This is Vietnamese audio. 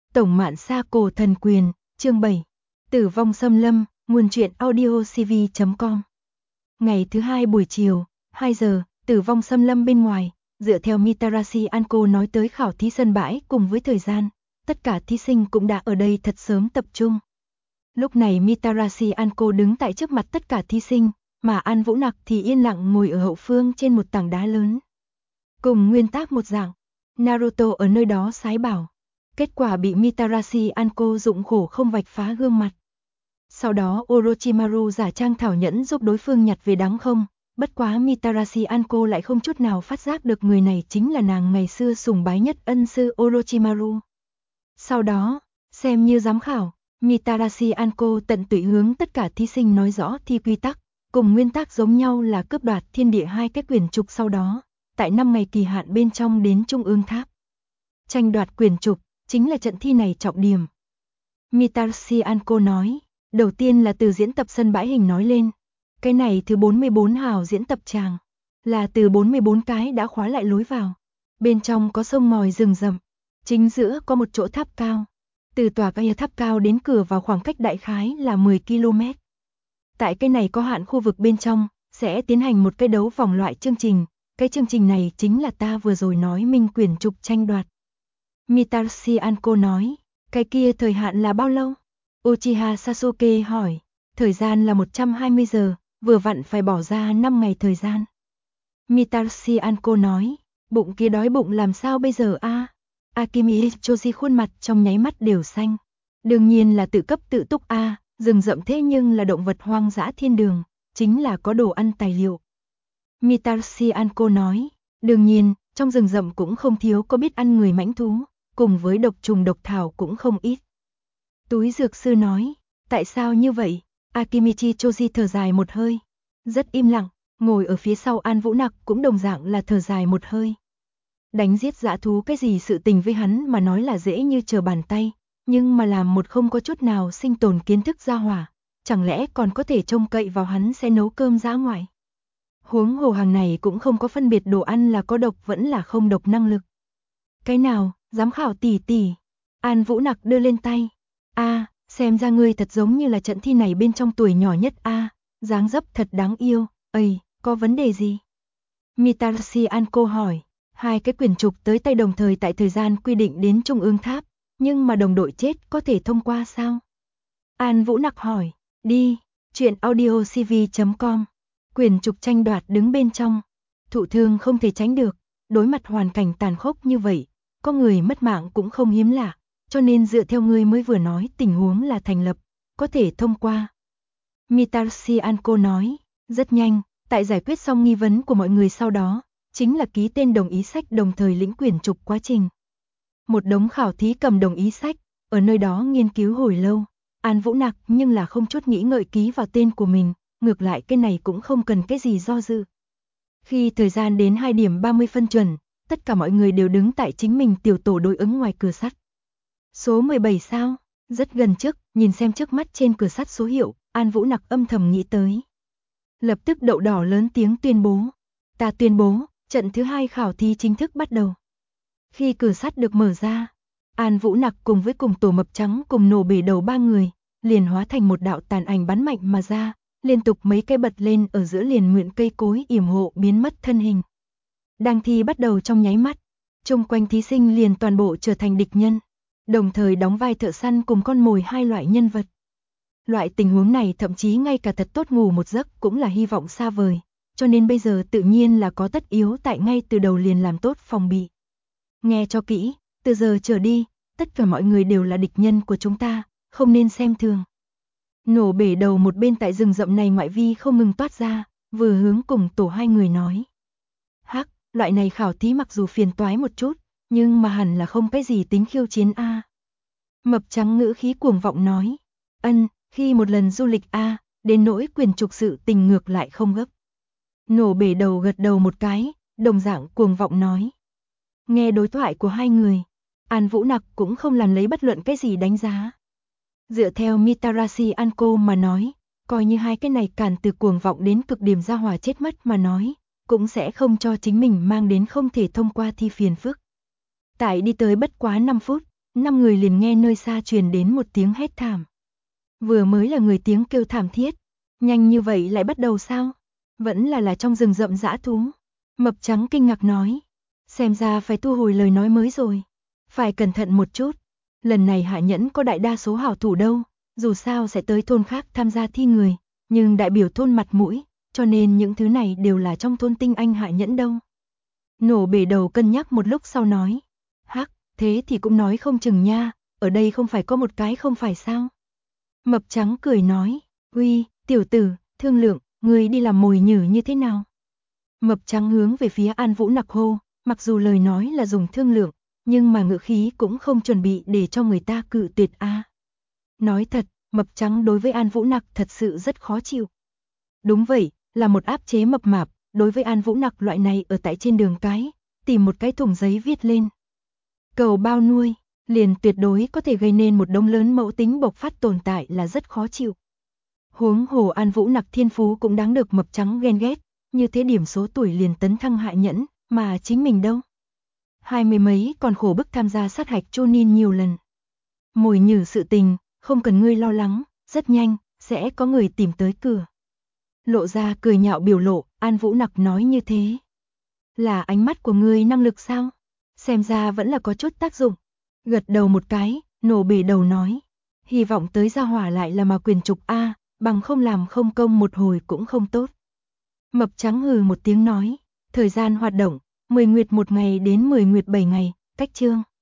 Tổng Mạn Sa Cổ Thần Quyền, chương 7. Tử vong xâm lâm, nguồn truyện audiocv.com. Ngày thứ hai buổi chiều, 2 giờ, tử vong xâm lâm bên ngoài, dựa theo Mitarashi Anko nói tới khảo thí sân bãi cùng với thời gian, tất cả thí sinh cũng đã ở đây thật sớm tập trung. Lúc này Mitarashi Anko đứng tại trước mặt tất cả thí sinh, mà An Vũ Nặc thì yên lặng ngồi ở hậu phương trên một tảng đá lớn. Cùng nguyên tắc một dạng, Naruto ở nơi đó sái bảo. Kết quả bị Mitarashi Anko dụng khổ không vạch phá gương mặt. Sau đó Orochimaru giả trang thảo nhẫn giúp đối phương nhặt về đáng không, bất quá Mitarashi Anko lại không chút nào phát giác được người này chính là nàng ngày xưa sùng bái nhất ân sư Orochimaru. Sau đó, xem như giám khảo, Mitarashi Anko tận tụy hướng tất cả thí sinh nói rõ thi quy tắc, cùng nguyên tắc giống nhau là cướp đoạt thiên địa 2 cái quyển trục sau đó, tại 5 ngày kỳ hạn bên trong đến Trung ương tháp. Tranh đoạt quyển trục chính là trận thi này trọng điểm. Mitarashi Anko nói, đầu tiên là từ diễn tập sân bãi hình nói lên. Cái này thứ 44 hào diễn tập tràng, là từ 44 cái đã khóa lại lối vào. Bên trong có sông ngòi rừng rậm, chính giữa có một chỗ tháp cao. Từ tòa cái tháp cao đến cửa vào khoảng cách đại khái là 10 km. Tại cái này có hạn khu vực bên trong, sẽ tiến hành một cái đấu vòng loại chương trình. Cái chương trình này chính là ta vừa rồi nói minh quyển trục tranh đoạt. Mitarashi Anko nói, cái kia thời hạn là bao lâu? Uchiha Sasuke hỏi, thời gian là 120 giờ, vừa vặn phải bỏ ra 5 ngày thời gian. Mitarashi Anko nói, bụng kia đói bụng làm sao bây giờ a? Akimi Choji khuôn mặt trong nháy mắt đều xanh. Đương nhiên là tự cấp tự túc a, rừng rậm thế nhưng là động vật hoang dã thiên đường, chính là có đồ ăn tài liệu. Mitarashi Anko nói, đương nhiên, trong rừng rậm cũng không thiếu có biết ăn người mãnh thú, cùng với độc trùng độc thảo cũng không ít. Túi dược sư nói, tại sao như vậy? Akimichi Choji thở dài một hơi, rất im lặng, ngồi ở phía sau An Vũ Nặc cũng đồng dạng là thở dài một hơi. Đánh giết dã thú cái gì sự tình với hắn mà nói là dễ như trở bàn tay, nhưng mà làm một không có chút nào sinh tồn kiến thức ra hỏa, chẳng lẽ còn có thể trông cậy vào hắn sẽ nấu cơm dã ngoại? Huống hồ hàng này cũng không có phân biệt đồ ăn là có độc vẫn là không độc năng lực. Cái nào, giám khảo tỷ tỷ? An Vũ Nặc đưa lên tay. Xem ra ngươi thật giống như là trận thi này bên trong tuổi nhỏ nhất dáng dấp thật đáng yêu, có vấn đề gì? Mitarashi Anko hỏi, 2 cái quyển trục tới tay đồng thời tại thời gian quy định đến Trung ương tháp, nhưng mà đồng đội chết có thể thông qua sao? An Vũ Nặc hỏi, đi, truyện audiocv.com, quyển trục tranh đoạt đứng bên trong, thụ thương không thể tránh được, đối mặt hoàn cảnh tàn khốc như vậy, có người mất mạng cũng không hiếm lạ. Cho nên dựa theo ngươi mới vừa nói tình huống là thành lập, có thể thông qua. Mitarashi Anko nói, rất nhanh, tại giải quyết xong nghi vấn của mọi người sau đó, chính là ký tên đồng ý sách đồng thời lĩnh quyển trục quá trình. Một đống khảo thí cầm đồng ý sách, ở nơi đó nghiên cứu hồi lâu, An Vũ Nặc nhưng là không chút nghĩ ngợi ký vào tên của mình, ngược lại cái này cũng không cần cái gì do dự. Khi thời gian đến 2 điểm 30 phân chuẩn, tất cả mọi người đều đứng tại chính mình tiểu tổ đối ứng ngoài cửa sắt. Số 17 sao? Rất gần trước, nhìn xem trước mắt trên cửa sắt số hiệu, An Vũ Nặc âm thầm nghĩ tới. Lập tức đậu đỏ lớn tiếng tuyên bố. Ta tuyên bố, trận thứ 2 khảo thí chính thức bắt đầu. Khi cửa sắt được mở ra, An Vũ Nặc cùng với cùng tổ mập trắng cùng nổ bể đầu 3 người, liền hóa thành một đạo tàn ảnh bắn mạnh mà ra, liên tục mấy cái bật lên ở giữa liền nguyện cây cối yểm hộ biến mất thân hình. Đang thi bắt đầu trong nháy mắt, chung quanh thí sinh liền toàn bộ trở thành địch nhân. Đồng thời đóng vai thợ săn cùng con mồi 2 loại nhân vật. Loại tình huống này thậm chí ngay cả thật tốt ngủ một giấc cũng là hy vọng xa vời, cho nên bây giờ tự nhiên là có tất yếu tại ngay từ đầu liền làm tốt phòng bị. Nghe cho kỹ, từ giờ trở đi, tất cả mọi người đều là địch nhân của chúng ta, không nên xem thường. Nổ bể đầu một bên tại rừng rậm này ngoại vi không ngừng toát ra, vừa hướng cùng tổ 2 người nói. Hắc, loại này khảo thí mặc dù phiền toái một chút, nhưng mà hẳn là không cái gì tính khiêu chiến Mập trắng ngữ khí cuồng vọng nói. Khi một lần du lịch đến nỗi quyền trục sự tình ngược lại không gấp. Nổ bể đầu gật đầu một cái, đồng dạng cuồng vọng nói. Nghe đối thoại của 2 người, An Vũ Nặc cũng không làm lấy bất luận cái gì đánh giá. Dựa theo Mitarashi Anko mà nói, coi như 2 cái này cản từ cuồng vọng đến cực điểm ra hỏa chết mất mà nói, cũng sẽ không cho chính mình mang đến không thể thông qua thi phiền phức. Tại đi tới bất quá 5 phút, 5 người liền nghe nơi xa truyền đến một tiếng hét thảm. Vừa mới là người tiếng kêu thảm thiết, nhanh như vậy lại bắt đầu sao? Vẫn là trong rừng rậm dã thú. Mập trắng kinh ngạc nói, xem ra phải thu hồi lời nói mới rồi. Phải cẩn thận một chút, lần này Hạ Nhẫn có đại đa số hảo thủ đâu, dù sao sẽ tới thôn khác tham gia thi người, nhưng đại biểu thôn mặt mũi, cho nên những thứ này đều là trong thôn tinh anh Hạ Nhẫn đâu. Nổ bể đầu cân nhắc một lúc sau nói, hắc, thế thì cũng nói không chừng nha, ở đây không phải có một cái không phải sao? Mập trắng cười nói, uy, tiểu tử, thương lượng, ngươi đi làm mồi nhử như thế nào? Mập trắng hướng về phía An Vũ Nặc hô, mặc dù lời nói là dùng thương lượng, nhưng mà ngữ khí cũng không chuẩn bị để cho người ta cự tuyệt a. Nói thật, mập trắng đối với An Vũ Nặc thật sự rất khó chịu. Đúng vậy, là một áp chế mập mạp, đối với An Vũ Nặc loại này ở tại trên đường cái, tìm một cái thùng giấy viết lên. Cầu bao nuôi, liền tuyệt đối có thể gây nên một đống lớn mẫu tính bộc phát tồn tại là rất khó chịu. Huống hồ An Vũ Nặc thiên phú cũng đáng được mập trắng ghen ghét, như thế điểm số tuổi liền tấn thăng Hạ Nhẫn, mà chính mình đâu. 20 mấy còn khổ bức tham gia sát hạch Chunin nhiều lần. Mồi nhử sự tình, không cần ngươi lo lắng, rất nhanh, sẽ có người tìm tới cửa. Lộ ra cười nhạo biểu lộ, An Vũ Nặc nói như thế. Là ánh mắt của ngươi năng lực sao? Xem ra vẫn là có chút tác dụng. Gật đầu một cái, nổ bể đầu nói. Hy vọng tới gia hỏa lại là mà quyền trục A, bằng không làm không công một hồi cũng không tốt. Mập trắng hừ một tiếng nói. Thời gian hoạt động, 10 nguyệt một ngày đến 10 nguyệt 7 ngày, cách chương.